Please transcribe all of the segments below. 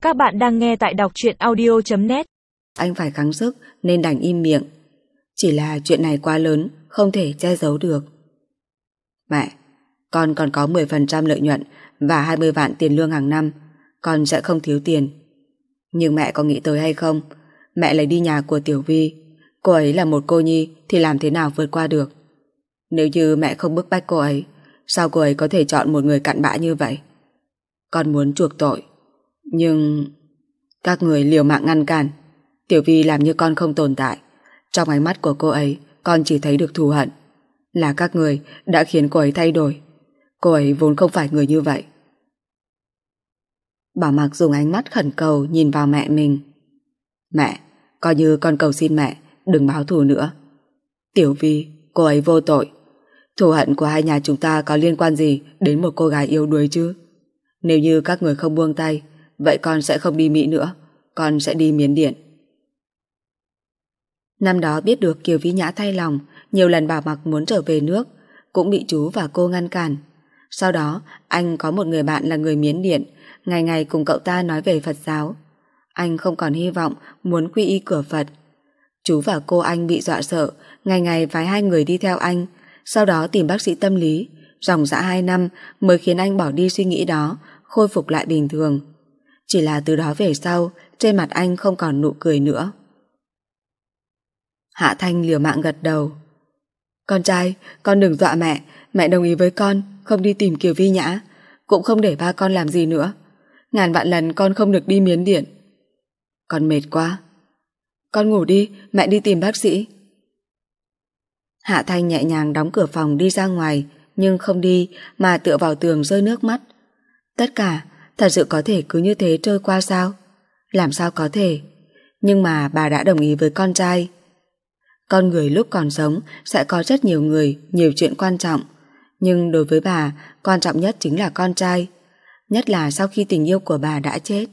Các bạn đang nghe tại đọc truyện audio.net. Anh phải gắng sức nên đành im miệng. Chỉ là chuyện này quá lớn, không thể che giấu được. Mẹ, con còn có 10% lợi nhuận và 20 vạn tiền lương hàng năm. Con sẽ không thiếu tiền. Nhưng mẹ có nghĩ tới hay không? Mẹ lấy đi nhà của Tiểu Vi. Cô ấy là một cô nhi thì làm thế nào vượt qua được? Nếu như mẹ không bức bách cô ấy, sao cô ấy có thể chọn một người cặn bã như vậy? Con muốn chuộc tội. Nhưng... các người liều mạng ngăn cản. Tiểu Vi làm như con không tồn tại. Trong ánh mắt của cô ấy, con chỉ thấy được thù hận. Là các người đã khiến cô ấy thay đổi. Cô ấy vốn không phải người như vậy. Bảo Mặc dùng ánh mắt khẩn cầu nhìn vào mẹ mình. Mẹ, coi như con cầu xin mẹ đừng báo thù nữa. Tiểu Vi, cô ấy vô tội. Thù hận của hai nhà chúng ta có liên quan gì đến một cô gái yếu đuối chứ? Nếu như các người không buông tay, vậy con sẽ không đi Mỹ nữa. Con sẽ đi Miến Điện. Năm đó biết được Kiều Vi Nhã thay lòng, nhiều lần Bảo Mặc muốn trở về nước, cũng bị chú và cô ngăn cản. Sau đó, anh có một người bạn là người Miến Điện, ngày ngày cùng cậu ta nói về Phật giáo. Anh không còn hy vọng muốn quy y cửa Phật. Chú và cô anh bị dọa sợ, ngày ngày phái hai người đi theo anh, sau đó tìm bác sĩ tâm lý. Ròng rã 2 năm mới khiến anh bỏ đi suy nghĩ đó, khôi phục lại bình thường. Chỉ là từ đó về sau, trên mặt anh không còn nụ cười nữa. Hạ Thanh liều mạng gật đầu. Con trai, con đừng dọa mẹ. Mẹ đồng ý với con không đi tìm Kiều Vi Nhã, cũng không để ba con làm gì nữa. Ngàn vạn lần con không được đi Miến Điện. Con mệt quá. Con ngủ đi, mẹ đi tìm bác sĩ. Hạ Thanh nhẹ nhàng đóng cửa phòng đi ra ngoài, nhưng không đi mà tựa vào tường rơi nước mắt. Tất cả thật sự có thể cứ như thế trôi qua sao? Làm sao có thể? Nhưng mà bà đã đồng ý với con trai. Con người lúc còn sống sẽ có rất nhiều người, nhiều chuyện quan trọng. Nhưng đối với bà, quan trọng nhất chính là con trai. Nhất là sau khi tình yêu của bà đã chết.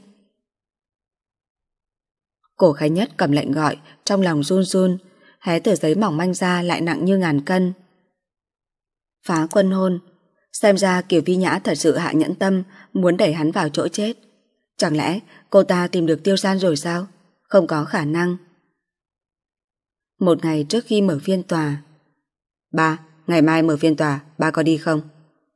Cổ Khánh Nhất cầm lệnh gọi, trong lòng run run, hé tờ giấy mỏng manh ra lại nặng như ngàn cân. Phá quân hôn. Xem ra Kiều Vi Nhã thật sự hạ nhẫn tâm, muốn đẩy hắn vào chỗ chết. Chẳng lẽ cô ta tìm được Tiêu San rồi sao? Không có khả năng. Một ngày trước khi mở phiên tòa. Ba, ngày mai mở phiên tòa, ba có đi không?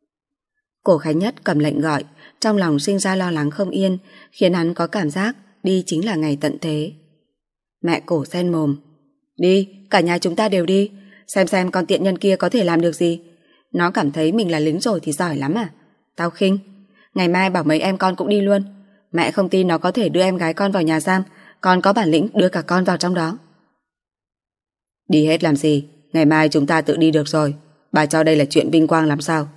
Cổ Khánh Nhất cầm lệnh gọi, trong lòng sinh ra lo lắng không yên, khiến hắn có cảm giác đi chính là ngày tận thế. Mẹ Cổ sen mồm. Đi, cả nhà chúng ta đều đi. Xem con tiện nhân kia có thể làm được gì. Nó cảm thấy mình là lính rồi thì giỏi lắm à? Tao khinh. Ngày mai bảo mấy em con cũng đi luôn. Mẹ không tin nó có thể đưa em gái con vào nhà giam, con có bản lĩnh đưa cả con vào trong đó. Đi hết làm gì? Ngày mai chúng ta tự đi được rồi. Bà cho đây là chuyện vinh quang lắm sao?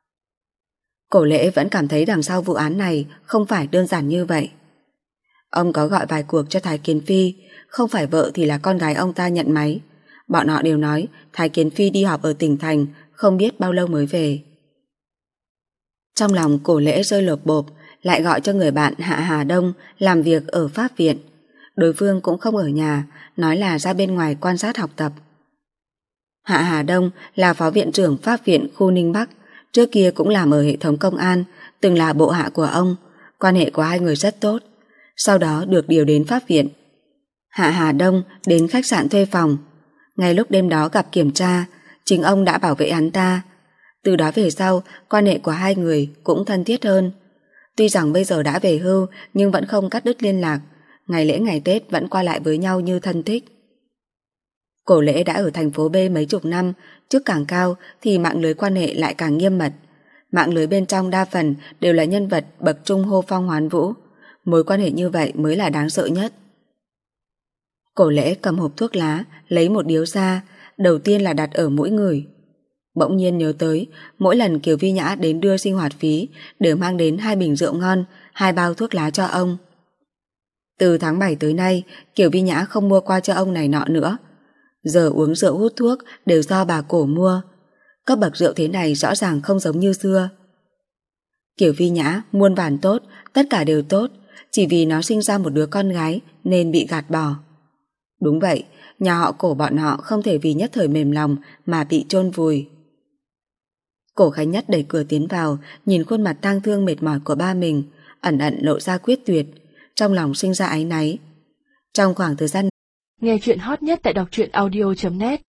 Cổ Lễ vẫn cảm thấy đằng sau vụ án này không phải đơn giản như vậy. Ông có gọi vài cuộc cho Thái Kiến Phi, không phải vợ thì là con gái ông ta nhận máy. Bọn họ đều nói Thái Kiến Phi đi họp ở tỉnh thành, không biết bao lâu mới về. Trong lòng Cổ Lễ rơi lột bộp, lại gọi cho người bạn Hạ Hà Đông làm việc ở Pháp viện. Đối phương cũng không ở nhà, nói là ra bên ngoài quan sát học tập. Hạ Hà Đông là phó viện trưởng Pháp viện khu Ninh Bắc, trước kia cũng làm ở hệ thống công an, từng là bộ hạ của ông, quan hệ của hai người rất tốt. Sau đó được điều đến Pháp viện. Hạ Hà Đông đến khách sạn thuê phòng. Ngay lúc đêm đó gặp kiểm tra, chính ông đã bảo vệ hắn ta. Từ đó về sau, quan hệ của hai người cũng thân thiết hơn. Tuy rằng bây giờ đã về hưu nhưng vẫn không cắt đứt liên lạc, ngày lễ ngày Tết vẫn qua lại với nhau như thân thích. Cổ Lễ đã ở thành phố B mấy chục năm, chức càng cao thì mạng lưới quan hệ lại càng nghiêm mật. Mạng lưới bên trong đa phần đều là nhân vật bậc trung hô phong hoán vũ. Mối quan hệ như vậy mới là đáng sợ nhất. Cổ Lễ cầm hộp thuốc lá, lấy một điếu ra, đầu tiên là đặt ở mũi người. Bỗng nhiên nhớ tới, mỗi lần Kiều Vi Nhã đến đưa sinh hoạt phí đều mang đến 2 bình rượu ngon, 2 bao thuốc lá cho ông. Từ tháng 7 tới nay, Kiều Vi Nhã không mua qua cho ông này nọ nữa. Giờ uống rượu hút thuốc đều do bà Cổ mua. Cấp bậc rượu thế này rõ ràng không giống như xưa. Kiều Vi Nhã muôn vàn tốt, tất cả đều tốt, chỉ vì nó sinh ra một đứa con gái nên bị gạt bỏ. Đúng vậy, nhà họ Cổ bọn họ không thể vì nhất thời mềm lòng mà bị chôn vùi. Cổ Khánh Nhất đẩy cửa tiến vào, nhìn khuôn mặt tang thương mệt mỏi của ba mình, ẩn ẩn lộ ra quyết tuyệt. trong lòng sinh ra áy náy. Trong khoảng thời gian nghe chuyện hot nhất tại đọc truyện audio.net